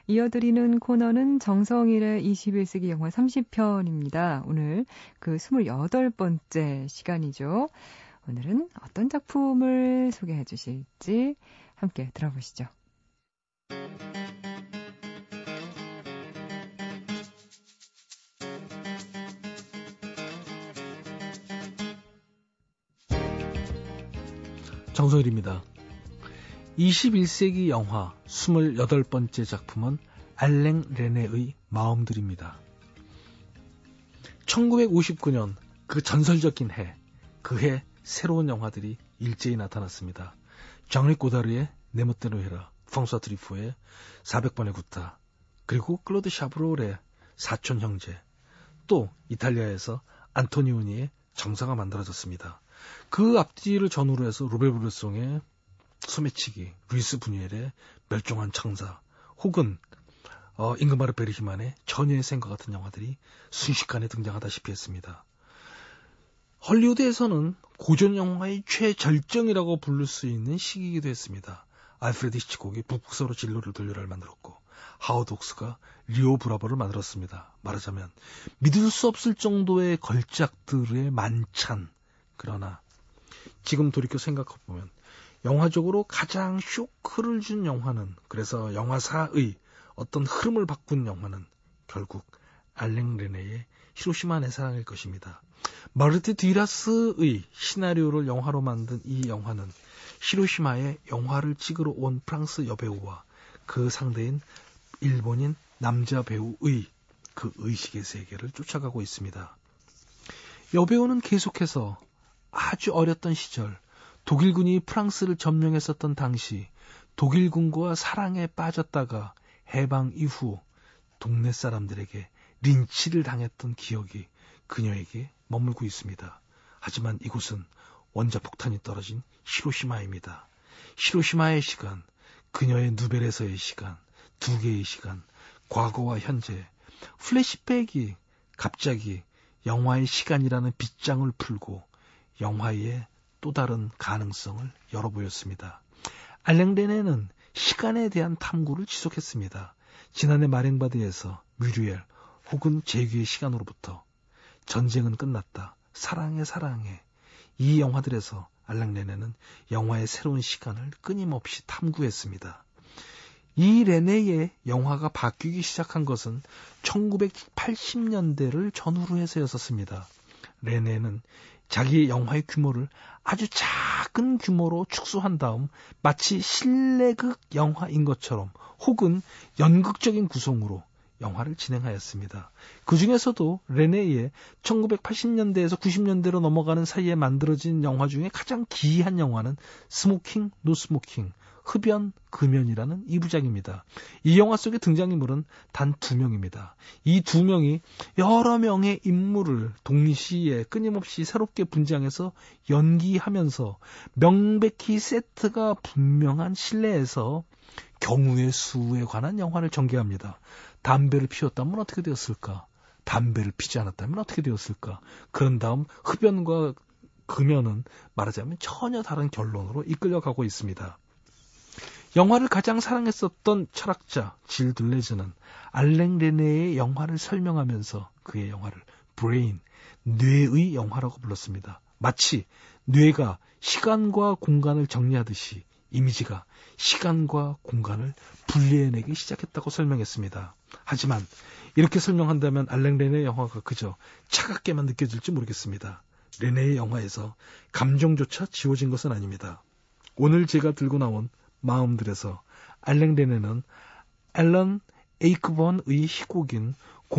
이어드리는 코너는 정성일의 21세기 영화 30편입니다. 오늘 그 28번째 시간이죠. 오늘은 어떤 작품을 소개해 주실지 함께 들어보시죠. 정성일입니다. 21세기 영화 28번째 작품은 알랭 레네의 마음들입니다. 1959년 그 전설적인 해, 그 해 새로운 영화들이 일제히 나타났습니다. 장르 고다르의 내 멋대로 해라, 프랑스와 트리포의 400번의 구타, 그리고 클로드 샤브롤의 사촌 형제, 또 이탈리아에서 안토니오니의 정사가 만들어졌습니다. 그 앞뒤를 전후로 해서 로베르 브레송의 소매치기, 루이스 부뉴엘의 멸종한 창사, 혹은 잉그마르 베르히만의 전혀의 생과 같은 영화들이 순식간에 등장하다시피 했습니다. 헐리우드에서는 고전 영화의 최절정이라고 부를 수 있는 시기이기도 했습니다. 알프레드 히치콕이 북극서로 진로를 돌려라를 만들었고, 하워드 옥스가 리오 브라보를 만들었습니다. 말하자면 믿을 수 없을 정도의 걸작들의 만찬. 그러나 지금 돌이켜 생각해보면 영화적으로 가장 쇼크를 준 영화는, 그래서 영화사의 어떤 흐름을 바꾼 영화는 결국 알랭 레네의 히로시마 내 사랑일 것입니다. 마르테 듀라스의 시나리오를 영화로 만든 이 영화는 히로시마에 영화를 찍으러 온 프랑스 여배우와 그 상대인 일본인 남자 배우의 그 의식의 세계를 쫓아가고 있습니다. 여배우는 계속해서 아주 어렸던 시절, 독일군이 프랑스를 점령했었던 당시 독일군과 사랑에 빠졌다가 해방 이후 동네 사람들에게 린치를 당했던 기억이 그녀에게 머물고 있습니다. 하지만 이곳은 원자폭탄이 떨어진 히로시마입니다. 히로시마의 시간, 그녀의 누벨에서의 시간, 두 개의 시간, 과거와 현재, 플래시백이 갑자기 영화의 시간이라는 빗장을 풀고 영화의 또 다른 가능성을 열어보였습니다. 알랭 레네는 시간에 대한 탐구를 지속했습니다. 지난해 마랭바드에서 뮤리엘 혹은 제귀의 시간으로부터 전쟁은 끝났다, 사랑해 사랑해, 이 영화들에서 알랭 레네는 영화의 새로운 시간을 끊임없이 탐구했습니다. 이 레네의 영화가 바뀌기 시작한 것은 1980년대를 전후로 해서였었습니다. 레네는 자기의 영화의 규모를 아주 작은 규모로 축소한 다음 마치 실내극 영화인 것처럼 혹은 연극적인 구성으로 영화를 진행하였습니다. 그 중에서도 레네의 1980년대에서 90년대로 넘어가는 사이에 만들어진 영화 중에 가장 기이한 영화는 스모킹, 노 스모킹, 흡연, 금연이라는 2부작입니다. 이 영화 속의 등장인물은 단 2명입니다. 이 2명이 여러 명의 인물을 동시에 끊임없이 새롭게 분장해서 연기하면서 명백히 세트가 분명한 실내에서 경우의 수에 관한 영화를 전개합니다. 담배를 피웠다면 어떻게 되었을까? 담배를 피지 않았다면 어떻게 되었을까? 그런 다음 흡연과 금연은 말하자면 전혀 다른 결론으로 이끌려가고 있습니다. 영화를 가장 사랑했었던 철학자 질 둘레즈는 알랭 레네의 영화를 설명하면서 그의 영화를 브레인, 뇌의 영화라고 불렀습니다. 마치 뇌가 시간과 공간을 정리하듯이 이미지가 시간과 공간을 분리해내기 시작했다고 설명했습니다. 하지만 이렇게 설명한다면 알랭 레네의 영화가 그저 차갑게만 느껴질지 모르겠습니다. 레네의 영화에서 감정조차 지워진 것은 아닙니다. 오늘 제가 들고 나온 마음들에서 알랭 레네는 앨런 에이크번의 희곡인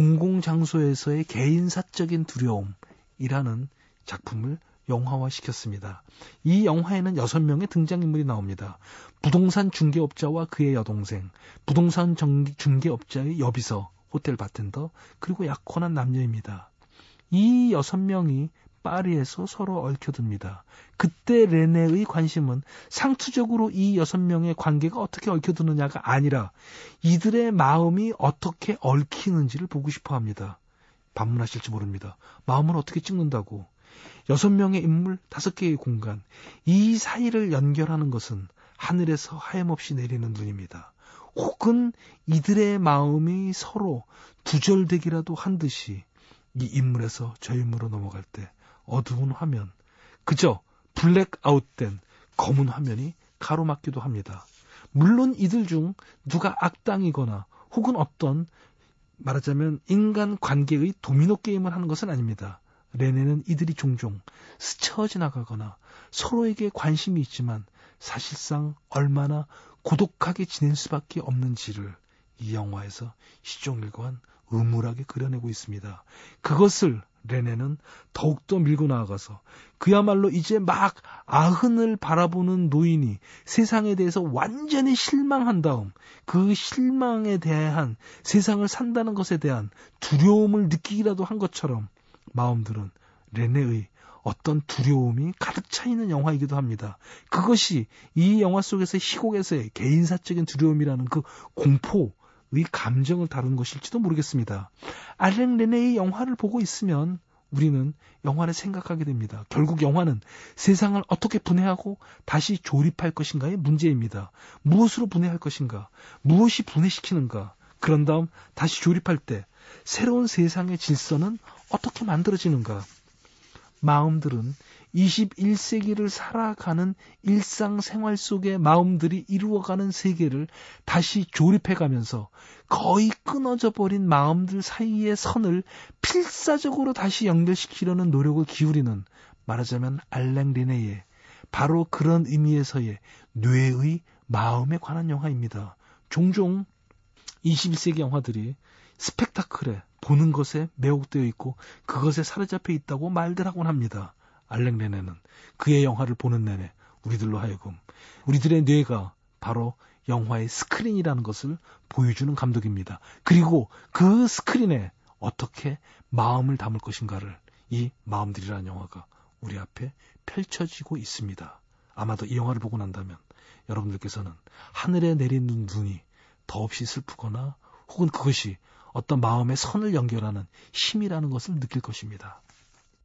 공공장소에서의 개인사적인 두려움이라는 작품을 영화화시켰습니다. 이 영화에는 6명의 등장인물이 나옵니다. 부동산 중개업자와 그의 여동생, 부동산 중개업자의 여비서, 호텔 바텐더, 그리고 약혼한 남녀입니다. 이 6명이 파리에서 서로 얽혀듭니다. 그때 레네의 관심은 상투적으로 이 6명의 관계가 어떻게 얽혀드느냐가 아니라 이들의 마음이 어떻게 얽히는지를 보고 싶어 합니다. 반문하실지 모릅니다. 마음을 어떻게 찍는다고? 6명의 인물, 5개의 공간, 이 사이를 연결하는 것은 하늘에서 하염없이 내리는 눈입니다. 혹은 이들의 마음이 서로 두절되기라도 한 듯이 이 인물에서 저 인물로 넘어갈 때 어두운 화면, 그저 블랙아웃된 검은 화면이 가로막기도 합니다. 물론 이들 중 누가 악당이거나 혹은 어떤 말하자면 인간 관계의 도미노 게임을 하는 것은 아닙니다. 레네는 이들이 종종 스쳐 지나가거나 서로에게 관심이 있지만 사실상 얼마나 고독하게 지낼 수밖에 없는지를 이 영화에서 시종일관 음울하게 그려내고 있습니다. 그것을 레네는 더욱더 밀고 나아가서 그야말로 이제 막 아흔을 바라보는 노인이 세상에 대해서 완전히 실망한 다음 그 실망에 대한 세상을 산다는 것에 대한 두려움을 느끼기라도 한 것처럼 마음들은 레네의 어떤 두려움이 가득 차 있는 영화이기도 합니다. 그것이 이 영화 속에서 희곡에서의 개인사적인 두려움이라는 그 공포의 감정을 다루는 것일지도 모르겠습니다. 알랭 레네의 영화를 보고 있으면 우리는 영화를 생각하게 됩니다. 결국 영화는 세상을 어떻게 분해하고 다시 조립할 것인가의 문제입니다. 무엇으로 분해할 것인가? 무엇이 분해시키는가? 그런 다음 다시 조립할 때 새로운 세상의 질서는 어떻게 만들어지는가? 마음들은 21세기를 살아가는 일상생활 속의 마음들이 이루어가는 세계를 다시 조립해가면서 거의 끊어져 버린 마음들 사이의 선을 필사적으로 다시 연결시키려는 노력을 기울이는 말하자면 알랭 레네의 바로 그런 의미에서의 뇌의 마음에 관한 영화입니다. 종종 21세기 영화들이 스펙타클에 보는 것에 매혹되어 있고 그것에 사로잡혀 있다고 말들 하곤 합니다. 알랭 레네는 그의 영화를 보는 내내 우리들로 하여금 우리들의 뇌가 바로 영화의 스크린이라는 것을 보여주는 감독입니다. 그리고 그 스크린에 어떻게 마음을 담을 것인가를 이 마음들이라는 영화가 우리 앞에 펼쳐지고 있습니다. 아마도 이 영화를 보고 난다면 여러분들께서는 하늘에 내리는 눈이 더없이 슬프거나 혹은 그것이 어떤 마음의 선을 연결하는 힘이라는 것을 느낄 것입니다.